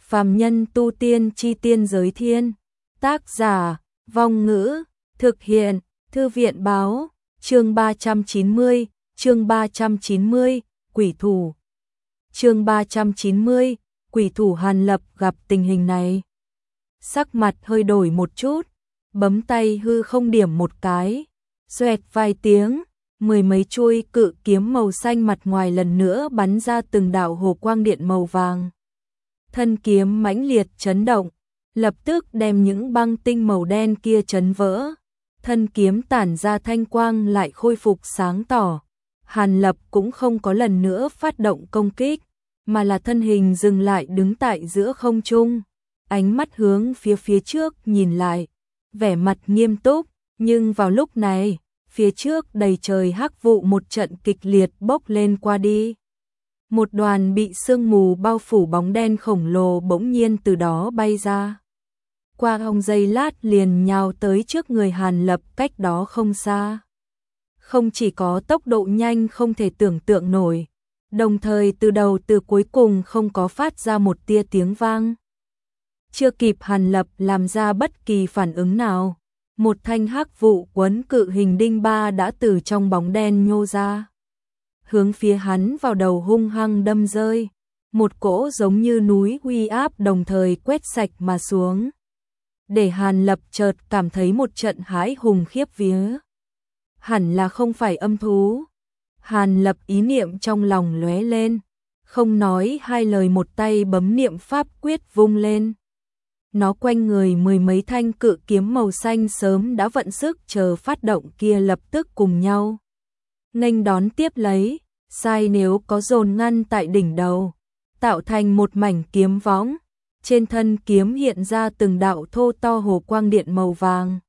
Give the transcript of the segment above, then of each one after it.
Phàm nhân tu tiên chi tiên giới thiên. Tác giả, Vong Ngữ, thực hiện, Thư viện báo, chương 390, Quỷ thủ. Chương 390, Quỷ thủ Hàn Lập gặp tình hình này. Sắc mặt hơi đổi một chút, bấm tay hư không điểm một cái, xoẹt vài tiếng, mười mấy chuôi cự kiếm màu xanh mặt ngoài lần nữa bắn ra từng đạo hồ quang điện màu vàng. Thân kiếm mãnh liệt chấn động, lập tức đem những băng tinh màu đen kia chấn vỡ. Thân kiếm tản ra thanh quang lại khôi phục sáng tỏ. Hàn Lập cũng không có lần nữa phát động công kích, mà là thân hình dừng lại đứng tại giữa không trung, ánh mắt hướng phía trước nhìn lại, vẻ mặt nghiêm túc, nhưng vào lúc này, phía trước đầy trời hắc vụ một trận kịch liệt bốc lên qua đi. Một đoàn bị sương mù bao phủ bóng đen khổng lồ bỗng nhiên từ đó bay ra. Qua hông giây lát liền nhào tới trước người Hàn Lập cách đó không xa. Không chỉ có tốc độ nhanh không thể tưởng tượng nổi, đồng thời từ đầu từ cuối cùng không có phát ra một tia tiếng vang. Chưa kịp Hàn Lập làm ra bất kỳ phản ứng nào, một thanh hắc vụ quấn cự hình đinh ba đã từ trong bóng đen nhô ra. Hướng phía hắn vào đầu hung hăng đâm rơi, một cỗ giống như núi uy áp đồng thời quét sạch mà xuống. Để Hàn Lập chợt cảm thấy một trận hãi hùng khiếp vía. Hẳn là không phải âm thú. Hàn Lập ý niệm trong lòng lóe lên, không nói hai lời một tay bấm niệm pháp quyết vung lên. Nó quanh người mười mấy thanh cự kiếm màu xanh sớm đã vận sức chờ phát động kia lập tức cùng nhau nghênh đón tiếp lấy, sai nếu có dồn ngăn tại đỉnh đầu, tạo thành một mảnh kiếm võng. Trên thân kiếm hiện ra từng đạo thô to hồ quang điện màu vàng,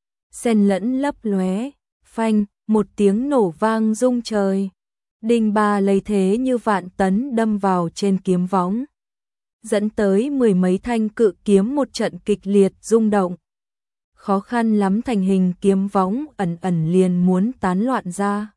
xen lẫn lấp lóe, phanh, một tiếng nổ vang rung trời. Đinh ba lấy thế như vạn tấn đâm vào trên kiếm võng, dẫn tới mười mấy thanh cự kiếm một trận kịch liệt rung động. Khó khăn lắm thành hình kiếm võng ẩn ẩn liền muốn tán loạn ra.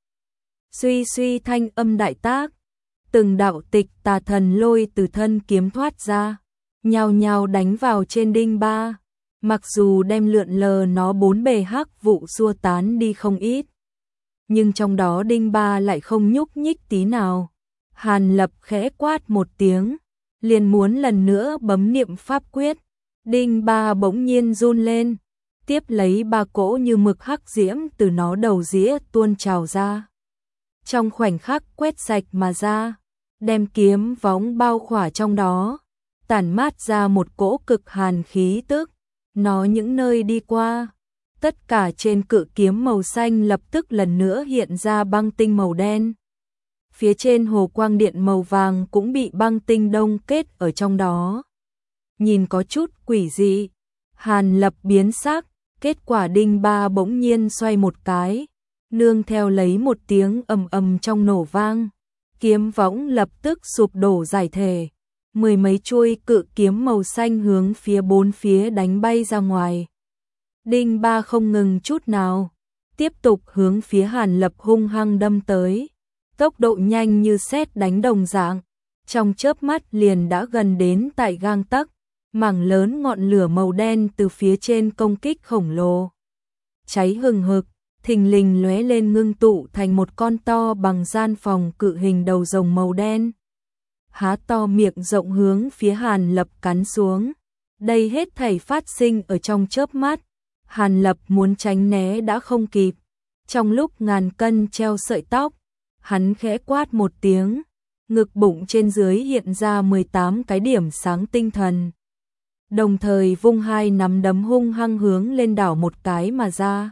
Suy suy thanh âm đại tác, từng đạo tịch tà thần lôi từ thân kiếm thoát ra, nhào nhào đánh vào trên đinh ba. Mặc dù đem lượn lờ nó bốn bề hắc vụ xua tán đi không ít, nhưng trong đó đinh ba lại không nhúc nhích tí nào. Hàn Lập khẽ quát một tiếng, liền muốn lần nữa bấm niệm pháp quyết. Đinh ba bỗng nhiên run lên, tiếp lấy ba cỗ như mực hắc diễm từ nó đầu dĩa tuôn trào ra. Trong khoảnh khắc quét sạch mà ra, đem kiếm võng bao khỏa trong đó, tản mát ra một cỗ cực hàn khí tức. Nó những nơi đi qua, tất cả trên cự kiếm màu xanh lập tức lần nữa hiện ra băng tinh màu đen. Phía trên hồ quang điện màu vàng cũng bị băng tinh đông kết ở trong đó. Nhìn có chút quỷ dị, Hàn Lập biến sắc, kết quả đinh ba bỗng nhiên xoay một cái, nương theo lấy một tiếng ầm ầm trong nổ vang, kiếm võng lập tức sụp đổ giải thể. Mười mấy chuôi cự kiếm màu xanh hướng phía bốn phía đánh bay ra ngoài. Đinh ba không ngừng chút nào, tiếp tục hướng phía Hàn Lập hung hăng đâm tới. Tốc độ nhanh như sét đánh đồng dạng, trong chớp mắt liền đã gần đến tại gang tấc. Mảng lớn ngọn lửa màu đen từ phía trên công kích khổng lồ, cháy hừng hực, thình lình lóe lên ngưng tụ thành một con to bằng gian phòng cự hình đầu rồng màu đen. Há to miệng rộng hướng phía Hàn Lập cắn xuống. Đây hết thảy phát sinh ở trong chớp mắt. Hàn Lập muốn tránh né đã không kịp. Trong lúc ngàn cân treo sợi tóc, hắn khẽ quát một tiếng, ngực bụng trên dưới hiện ra 18 cái điểm sáng tinh thần. Đồng thời vung hai nắm đấm hung hăng hướng lên đảo một cái mà ra.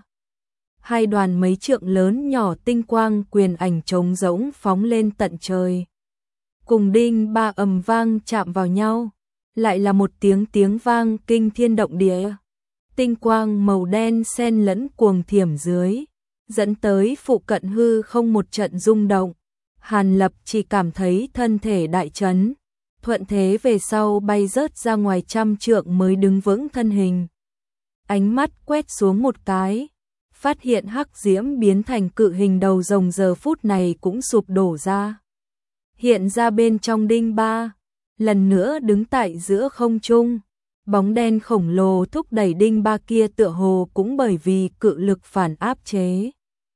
Hai đoàn mấy trượng lớn nhỏ tinh quang quyền ảnh trống rỗng phóng lên tận trời. Cùng đinh ba ầm vang chạm vào nhau, lại là một tiếng vang kinh thiên động địa. Tinh quang màu đen xen lẫn cuồng thiểm dưới, dẫn tới phụ cận hư không một trận rung động. Hàn Lập chỉ cảm thấy thân thể đại chấn, thuận thế về sau bay rớt ra ngoài trăm trượng mới đứng vững thân hình. Ánh mắt quét xuống một cái, phát hiện hắc diễm biến thành cự hình đầu rồng giờ phút này cũng sụp đổ ra. Hiện ra bên trong đinh ba, lần nữa đứng tại giữa không trung. Bóng đen khổng lồ thúc đẩy đinh ba kia tựa hồ cũng bởi vì cự lực phản áp chế.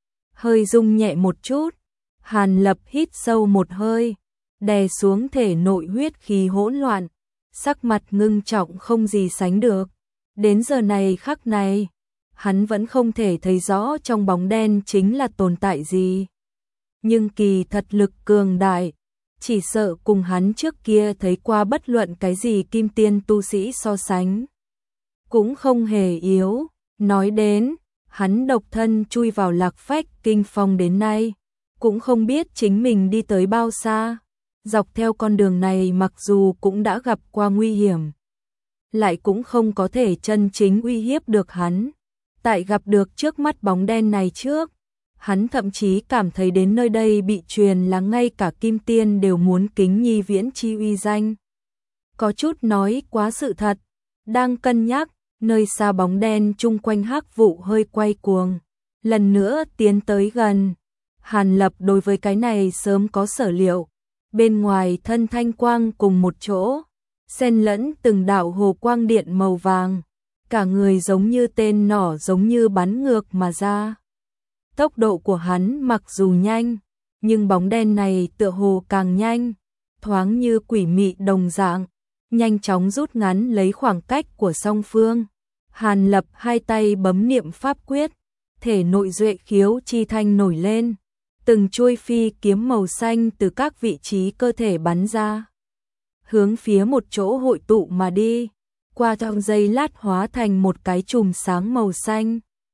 Hơi rung nhẹ một chút, Hàn Lập hít sâu một hơi, đè xuống thể nội huyết khí hỗn loạn, sắc mặt ngưng trọng không gì sánh được. Đến giờ này khắc này, hắn vẫn không thể thấy rõ trong bóng đen chính là tồn tại gì. Nhưng kỳ thật lực cường đại, chỉ sợ cùng hắn trước kia thấy qua bất luận cái gì kim tiên tu sĩ so sánh. Cũng không hề yếu, nói đến, hắn độc thân chui vào Lạc Phách Kinh Phong đến nay, cũng không biết chính mình đi tới bao xa. Dọc theo con đường này mặc dù cũng đã gặp qua nguy hiểm, lại cũng không có thể chân chính uy hiếp được hắn. Tại gặp được trước mắt bóng đen này trước, hắn thậm chí cảm thấy đến nơi đây bị truyền là ngay cả kim tiên đều muốn kính nhi viễn chi uy danh. Có chút nói quá sự thật, đang cân nhắc, nơi xa bóng đen chung quanh hắc vụ hơi quay cuồng, lần nữa tiến tới gần. Hàn Lập đối với cái này sớm có sở liệu, bên ngoài thân thanh quang cùng một chỗ, xen lẫn từng đạo hồ quang điện màu vàng, cả người giống như tên nỏ giống như bắn ngược mà ra. Tốc độ của hắn mặc dù nhanh, nhưng bóng đen này tựa hồ càng nhanh, thoáng như quỷ mị đồng dạng, nhanh chóng rút ngắn lấy khoảng cách của song phương. Hàn Lập hai tay bấm niệm pháp quyết, thể nội duệ khiếu chi thanh nổi lên, từng chuôi phi kiếm màu xanh từ các vị trí cơ thể bắn ra, hướng phía một chỗ hội tụ mà đi, qua trong giây lát hóa thành một cái chùm sáng màu xanh.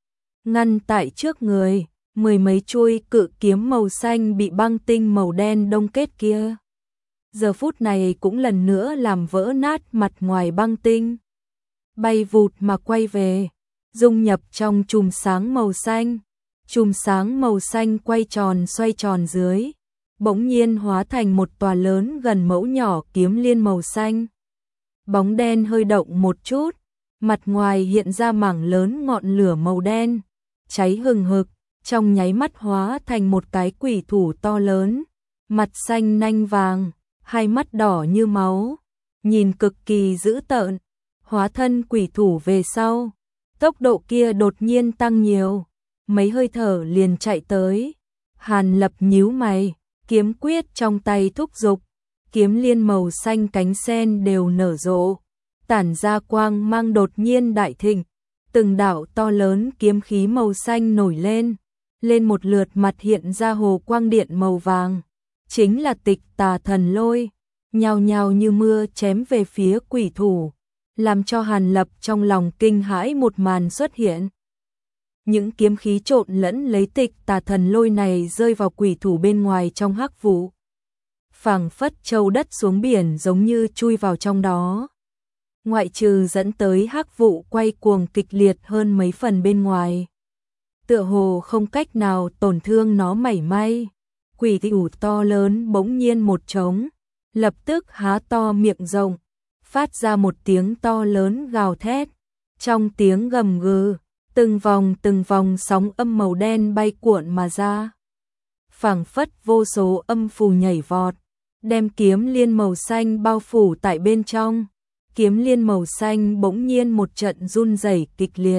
Ngăn tại trước người, mười mấy chuôi cự kiếm màu xanh bị băng tinh màu đen đông kết kia. Giờ phút này cũng lần nữa làm vỡ nát mặt ngoài băng tinh, bay vụt mà quay về, dung nhập trong chùm sáng màu xanh. Chùm sáng màu xanh quay tròn xoay tròn dưới, bỗng nhiên hóa thành một tòa lớn gần mẫu nhỏ kiếm liên màu xanh. Bóng đen hơi động một chút, mặt ngoài hiện ra mảng lớn ngọn lửa màu đen, cháy hừng hực, trong nháy mắt hóa thành một cái quỷ thủ to lớn, mặt xanh nanh vàng, hai mắt đỏ như máu, nhìn cực kỳ dữ tợn. Hóa thân quỷ thủ về sau, tốc độ kia đột nhiên tăng nhiều, mấy hơi thở liền chạy tới. Hàn Lập nhíu mày, kiếm quyết trong tay thúc giục, kiếm liên màu xanh cánh sen đều nở rộ, tản ra quang mang đột nhiên đại thịnh, từng đạo to lớn kiếm khí màu xanh nổi lên, lên một lượt mặt hiện ra hồ quang điện màu vàng, chính là Tịch Tà Thần Lôi, nhào nhào như mưa chém về phía quỷ thủ, làm cho Hàn Lập trong lòng kinh hãi một màn xuất hiện. Những kiếm khí trộn lẫn lấy Tịch Tà Thần Lôi này rơi vào quỷ thủ bên ngoài trong hắc vụ, phảng phất châu đất xuống biển giống như chui vào trong đó. Ngoại trừ dẫn tới hắc vụ quay cuồng kịch liệt hơn mấy phần bên ngoài, tựa hồ không cách nào tổn thương nó mảy may. Quỷ thủ to lớn bỗng nhiên một trống, lập tức há to miệng rộng, phát ra một tiếng to lớn gào thét. Trong tiếng gầm gừ, từng vòng sóng âm màu đen bay cuộn mà ra, phảng phất vô số âm phù nhảy vọt, đem kiếm liên màu xanh bao phủ tại bên trong. Kiếm liên màu xanh bỗng nhiên một trận run rẩy kịch liệt,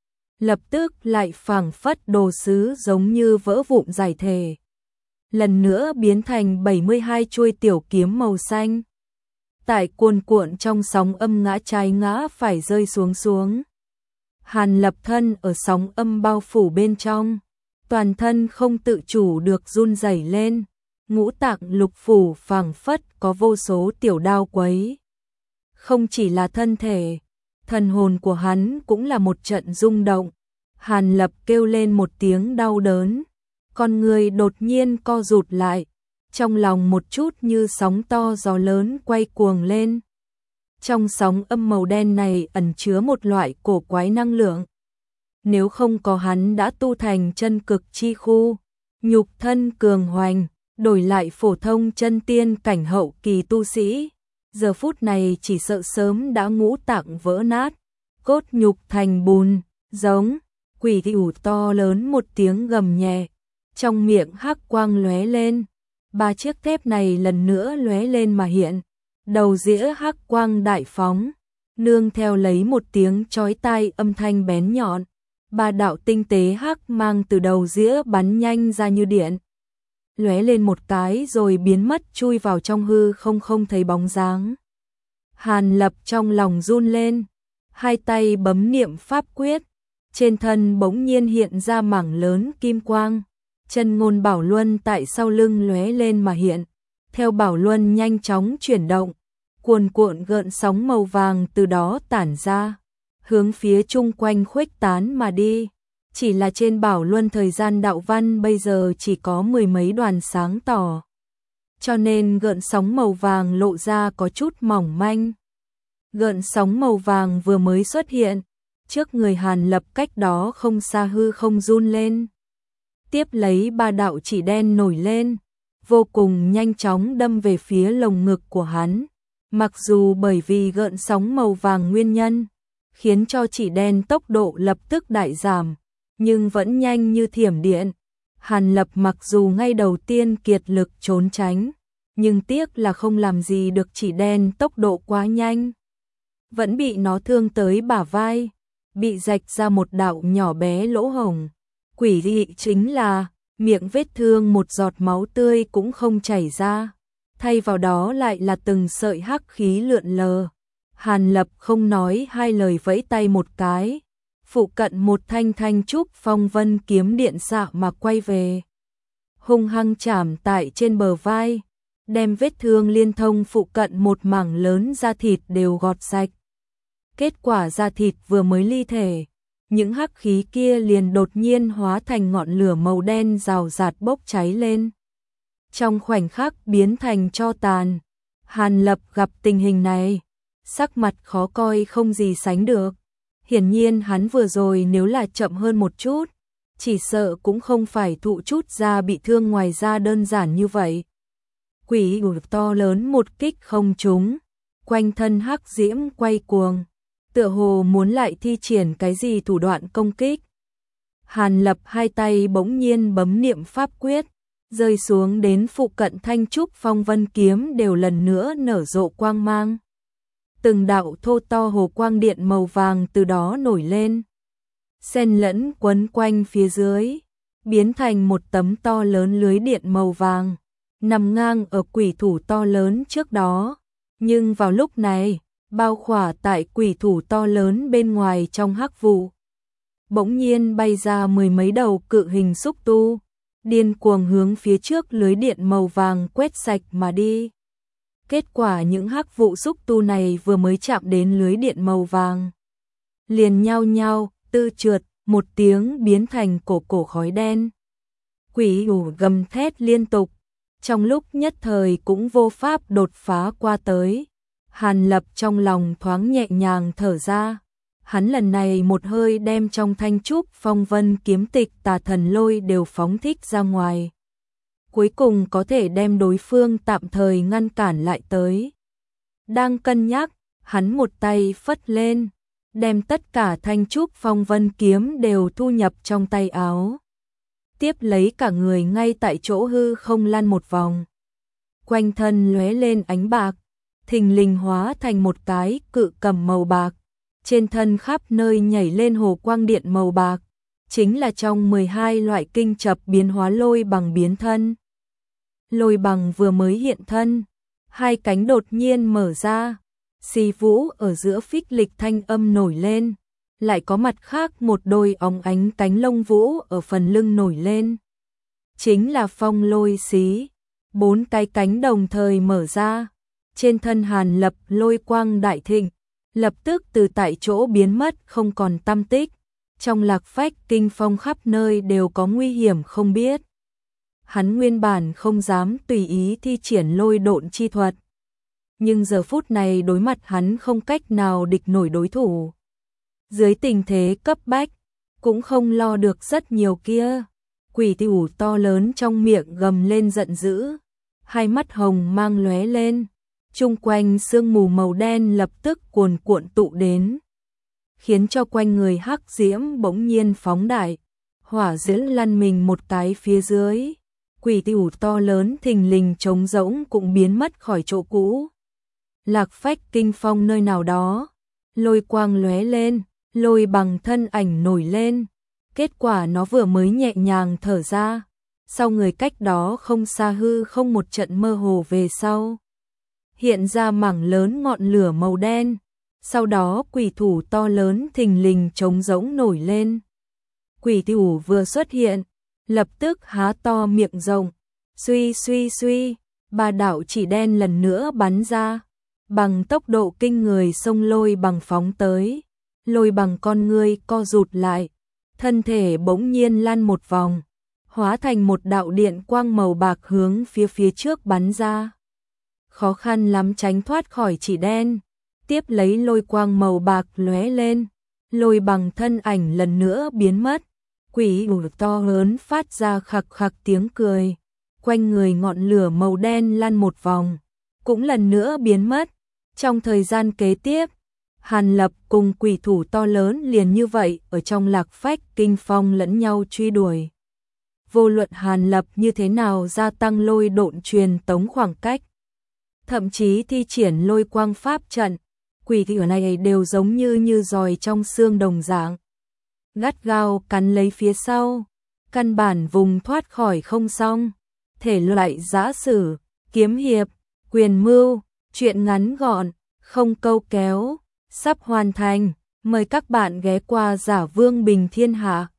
lập tức lại phảng phất đồ sứ giống như vỡ vụn giải thể, lần nữa biến thành 72 chuôi tiểu kiếm màu xanh, tại cuồn cuộn trong sóng âm ngã trái ngã phải rơi xuống. Hàn Lập thân ở sóng âm bao phủ bên trong, toàn thân không tự chủ được run rẩy lên, ngũ tạng lục phủ phảng phất có vô số tiểu đao quấy. Không chỉ là thân thể, thần hồn của hắn cũng là một trận rung động. Hàn Lập kêu lên một tiếng đau đớn, con người đột nhiên co rụt lại, trong lòng một chút như sóng to gió lớn quay cuồng lên. Trong sóng âm màu đen này ẩn chứa một loại cổ quái năng lượng. Nếu không có hắn đã tu thành chân cực chi khu, nhục thân cường hoành, đổi lại phổ thông chân tiên cảnh hậu kỳ tu sĩ, giờ phút này chỉ sợ sớm đã ngũ tạng vỡ nát, cốt nhục thành bùn, giống. Quỷ thủ to lớn một tiếng gầm nhẹ, trong miệng hắc quang lóe lên, ba chiếc thép này lần nữa lóe lên mà hiện, đầu dĩa hắc quang đại phóng, nương theo lấy một tiếng chói tai âm thanh bén nhọn, ba đạo tinh tế hắc mang từ đầu dĩa bắn nhanh ra như điện, lóe lên một cái rồi biến mất chui vào trong hư không thấy bóng dáng. Hàn Lập trong lòng run lên, hai tay bấm niệm pháp quyết, trên thân bỗng nhiên hiện ra mảng lớn kim quang, chân ngôn bảo luân tại sau lưng lóe lên mà hiện, theo bảo luân nhanh chóng chuyển động, cuồn cuộn gợn sóng màu vàng từ đó tản ra, hướng phía chung quanh khuếch tán mà đi. Chỉ là trên bảo luân thời gian đạo văn bây giờ chỉ có mười mấy đoàn sáng tỏ, cho nên gợn sóng màu vàng lộ ra có chút mỏng manh. Gợn sóng màu vàng vừa mới xuất hiện, trước người Hàn Lập cách đó không xa hư không run lên. Tiếp lấy ba đạo chỉ đen nổi lên, vô cùng nhanh chóng đâm về phía lồng ngực của hắn. Mặc dù bởi vì gợn sóng màu vàng nguyên nhân, khiến cho chỉ đen tốc độ lập tức đại giảm, nhưng vẫn nhanh như thiểm điện. Hàn Lập mặc dù ngay đầu tiên kiệt lực trốn tránh, nhưng tiếc là không làm gì được chỉ đen tốc độ quá nhanh. Vẫn bị nó thương tới bả vai, bị rạch ra một đạo nhỏ bé lỗ hổng. Quỷ dị chính là, miệng vết thương một giọt máu tươi cũng không chảy ra, thay vào đó lại là từng sợi hắc khí lượn lờ. Hàn Lập không nói hai lời vẫy tay một cái, phụ cận một thanh trúc phong vân kiếm điện xạ mà quay về, hung hăng chạm tại trên bờ vai, đem vết thương liên thông phụ cận một mảng lớn da thịt đều gọt sạch. Kết quả da thịt vừa mới ly thể, những hắc khí kia liền đột nhiên hóa thành ngọn lửa màu đen rào rạt bốc cháy lên. Trong khoảnh khắc biến thành tro tàn. Hàn Lập gặp tình hình này, sắc mặt khó coi không gì sánh được. Hiển nhiên hắn vừa rồi nếu là chậm hơn một chút, chỉ sợ cũng không phải thụ chút ra bị thương ngoài ra đơn giản như vậy. Quỷ to lớn một kích không trúng, quanh thân hắc diễm quay cuồng, tựa hồ muốn lại thi triển cái gì thủ đoạn công kích. Hàn Lập hai tay bỗng nhiên bấm niệm pháp quyết, rơi xuống đến phụ cận thanh trúc phong vân kiếm đều lần nữa nở rộ quang mang. Từng đạo thô to hồ quang điện màu vàng từ đó nổi lên, xen lẫn quấn quanh phía dưới, biến thành một tấm to lớn lưới điện màu vàng, nằm ngang ở quỷ thủ to lớn trước đó. Nhưng vào lúc này, bao khỏa tại quỷ thủ to lớn bên ngoài trong hắc vụ, bỗng nhiên bay ra mười mấy đầu cự hình xúc tu, điên cuồng hướng phía trước lưới điện màu vàng quét sạch mà đi. Kết quả những hắc vụ xúc tu này vừa mới chạm đến lưới điện màu vàng, liền nhao nhao tư trượt một tiếng biến thành cổ khói đen. Quỷ gầm thét liên tục, trong lúc nhất thời cũng vô pháp đột phá qua tới. Hàn Lập trong lòng thoáng nhẹ nhàng thở ra, hắn lần này một hơi đem trong thanh trúc phong vân kiếm tịch tà thần lôi đều phóng thích ra ngoài, cuối cùng có thể đem đối phương tạm thời ngăn cản lại tới. Đang cân nhắc, hắn một tay phất lên, đem tất cả thanh trúc phong vân kiếm đều thu nhập trong tay áo. Tiếp lấy cả người ngay tại chỗ hư không lăn một vòng, quanh thân lóe lên ánh bạc, thình lình hóa thành một cái cự cầm màu bạc, trên thân khắp nơi nhảy lên hồ quang điện màu bạc, chính là trong 12 loại kinh chập biến hóa lôi bằng biến thân. Lôi bằng vừa mới hiện thân, hai cánh đột nhiên mở ra, xì vũ ở giữa phích lịch thanh âm nổi lên, lại có mặt khác một đôi óng ánh cánh lông vũ ở phần lưng nổi lên. Chính là phong lôi xí, bốn cái cánh đồng thời mở ra, trên thân Hàn Lập lôi quang đại thịnh, lập tức từ tại chỗ biến mất không còn tăm tích, trong lạc phách kinh phong khắp nơi đều có nguy hiểm không biết. Hắn nguyên bản không dám tùy ý thi triển lôi độn chi thuật, nhưng giờ phút này đối mặt hắn không cách nào địch nổi đối thủ. Dưới tình thế cấp bách, cũng không lo được rất nhiều kia. Quỷ tiểu to lớn trong miệng gầm lên giận dữ, hai mắt hồng mang lóe lên, chung quanh sương mù màu đen lập tức cuồn cuộn tụ đến, khiến cho quanh người hắc diễm bỗng nhiên phóng đại, hỏa diễm lăn mình một cái phía dưới. Quỷ tiểu to lớn thình lình trống rỗng cũng biến mất khỏi chỗ cũ. Lạc Phách Kinh Phong nơi nào đó, lôi quang lóe lên, Lôi Bằng thân ảnh nổi lên. Kết quả nó vừa mới nhẹ nhàng thở ra, sau người cách đó không xa hư không một trận mơ hồ về sau. Hiện ra mảng lớn ngọn lửa màu đen, sau đó quỷ thủ to lớn thình lình trống rỗng nổi lên. Quỷ thủ vừa xuất hiện, lập tức há to miệng rộng, suy suy suy, ba đạo chỉ đen lần nữa bắn ra, bằng tốc độ kinh người xông Lôi Bằng phóng tới. Lôi Bằng con ngươi co rụt lại, thân thể bỗng nhiên lăn một vòng, hóa thành một đạo điện quang màu bạc hướng phía trước bắn ra. Khó khăn lắm tránh thoát khỏi chỉ đen, tiếp lấy lôi quang màu bạc lóe lên, Lôi Bằng thân ảnh lần nữa biến mất. Quỷ thủ to lớn phát ra khặc khặc tiếng cười, quanh người ngọn lửa màu đen lăn một vòng, cũng lần nữa biến mất. Trong thời gian kế tiếp, Hàn Lập cùng quỷ thủ to lớn liền như vậy ở trong Lạc Phách Kinh Phong lẫn nhau truy đuổi. Vô luận Hàn Lập như thế nào gia tăng lôi độn truyền tống khoảng cách, thậm chí thi triển lôi quang pháp trận, quỷ thủ này đều giống như giòi trong xương đồng dạng, gắt gao cắn lấy phía sau, căn bản vùng thoát khỏi không xong. Thể loại giã sử, kiếm hiệp, quyền mưu, truyện ngắn gọn, không câu kéo, sắp hoàn thành. Mời các bạn ghé qua Giả Vương Bình Thiên Hạ.